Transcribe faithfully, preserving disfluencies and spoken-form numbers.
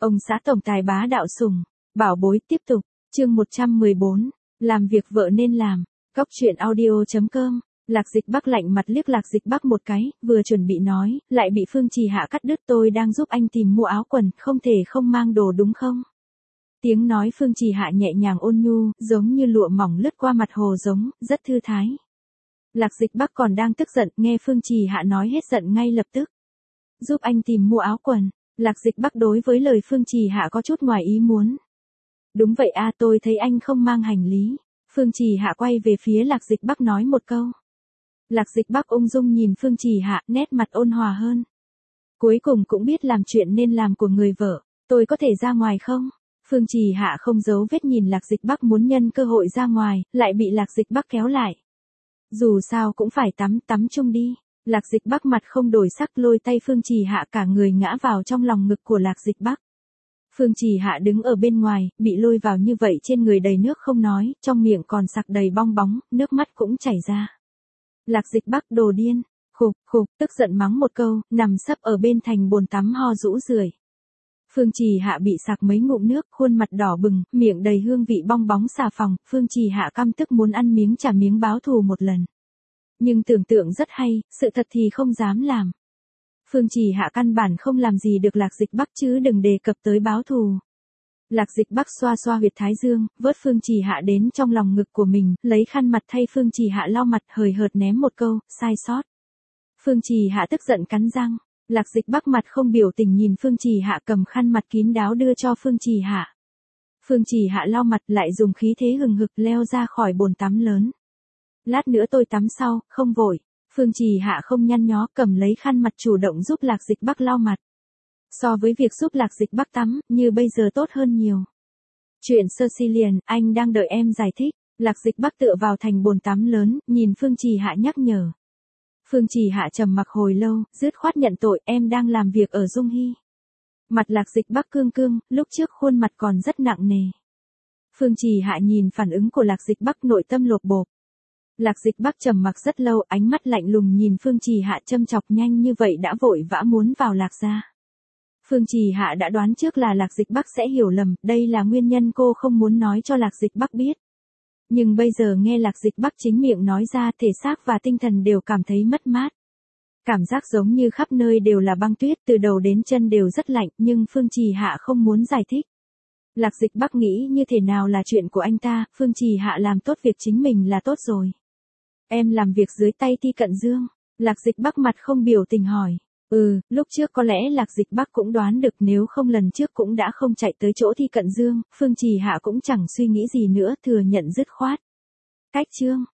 Ông xã tổng tài bá đạo sủng, bảo bối tiếp tục, chương một trăm mười bốn, làm việc vợ nên làm, góc truyện audio chấm com. Lạc Dịch Bắc lạnh mặt liếc Lạc Dịch Bắc một cái, vừa chuẩn bị nói, lại bị Phương Trì Hạ cắt đứt. Tôi đang giúp anh tìm mua áo quần, không thể không mang đồ đúng không? Tiếng nói Phương Trì Hạ nhẹ nhàng ôn nhu, giống như lụa mỏng lướt qua mặt hồ giống, rất thư thái. Lạc Dịch Bắc còn đang tức giận, nghe Phương Trì Hạ nói hết giận ngay lập tức. Giúp anh tìm mua áo quần. Lạc Dịch Bắc đối với lời Phương Trì Hạ có chút ngoài ý muốn. Đúng vậy a, tôi thấy anh không mang hành lý. Phương Trì Hạ quay về phía Lạc Dịch Bắc nói một câu. Lạc Dịch Bắc ung dung nhìn Phương Trì Hạ, nét mặt ôn hòa hơn. Cuối cùng cũng biết làm chuyện nên làm của người vợ. Tôi có thể ra ngoài không? Phương Trì Hạ không giấu vết nhìn Lạc Dịch Bắc muốn nhân cơ hội ra ngoài, lại bị Lạc Dịch Bắc kéo lại. Dù sao cũng phải tắm, tắm chung đi. Lạc Dịch Bắc mặt không đổi sắc lôi tay Phương Trì Hạ cả người ngã vào trong lòng ngực của Lạc Dịch Bắc. Phương Trì Hạ đứng ở bên ngoài, bị lôi vào như vậy trên người đầy nước không nói, trong miệng còn sặc đầy bong bóng, nước mắt cũng chảy ra. Lạc Dịch Bắc đồ điên, khục khục, tức giận mắng một câu, nằm sấp ở bên thành bồn tắm ho rũ rượi. Phương Trì Hạ bị sặc mấy ngụm nước, khuôn mặt đỏ bừng, miệng đầy hương vị bong bóng xà phòng, Phương Trì Hạ căm tức muốn ăn miếng trả miếng báo thù một lần. Nhưng tưởng tượng rất hay, sự thật thì không dám làm. Phương Trì Hạ căn bản không làm gì được Lạc Dịch Bắc chứ đừng đề cập tới báo thù. Lạc Dịch Bắc xoa xoa huyệt thái dương, vớt Phương Trì Hạ đến trong lòng ngực của mình, lấy khăn mặt thay Phương Trì Hạ lau mặt, hời hợt ném một câu, sai sót. Phương Trì Hạ tức giận cắn răng. Lạc Dịch Bắc mặt không biểu tình nhìn Phương Trì Hạ cầm khăn mặt kín đáo đưa cho Phương Trì Hạ. Phương Trì Hạ lau mặt lại dùng khí thế hừng hực leo ra khỏi bồn tắm lớn. Lát nữa tôi tắm sau, không vội. Phương Trì Hạ không nhăn nhó cầm lấy khăn mặt chủ động giúp Lạc Dịch Bắc lau mặt. So với việc giúp Lạc Dịch Bắc tắm, như bây giờ tốt hơn nhiều. Chuyện Sicilian, anh đang đợi em giải thích. Lạc Dịch Bắc tựa vào thành bồn tắm lớn, nhìn Phương Trì Hạ nhắc nhở. Phương Trì Hạ trầm mặc hồi lâu, dứt khoát nhận tội, em đang làm việc ở Dung Hy. Mặt Lạc Dịch Bắc cương cương, lúc trước khuôn mặt còn rất nặng nề. Phương Trì Hạ nhìn phản ứng của Lạc Dịch Bắc nội tâm lột bột. Lạc Dịch Bắc trầm mặc rất lâu, ánh mắt lạnh lùng nhìn Phương Trì Hạ châm chọc nhanh như vậy đã vội vã muốn vào Lạc gia. Phương Trì Hạ đã đoán trước là Lạc Dịch Bắc sẽ hiểu lầm, đây là nguyên nhân cô không muốn nói cho Lạc Dịch Bắc biết. Nhưng bây giờ nghe Lạc Dịch Bắc chính miệng nói ra, thể xác và tinh thần đều cảm thấy mất mát. Cảm giác giống như khắp nơi đều là băng tuyết, từ đầu đến chân đều rất lạnh, nhưng Phương Trì Hạ không muốn giải thích. Lạc Dịch Bắc nghĩ như thế nào là chuyện của anh ta, Phương Trì Hạ làm tốt việc chính mình là tốt rồi. Em làm việc dưới tay Ti Cận Dương. Lạc Dịch Bắc mặt không biểu tình hỏi. Ừ, lúc trước có lẽ Lạc Dịch Bắc cũng đoán được, nếu không lần trước cũng đã không chạy tới chỗ Ti Cận Dương, Phương Trì Hạ cũng chẳng suy nghĩ gì nữa, thừa nhận dứt khoát. Cách chương.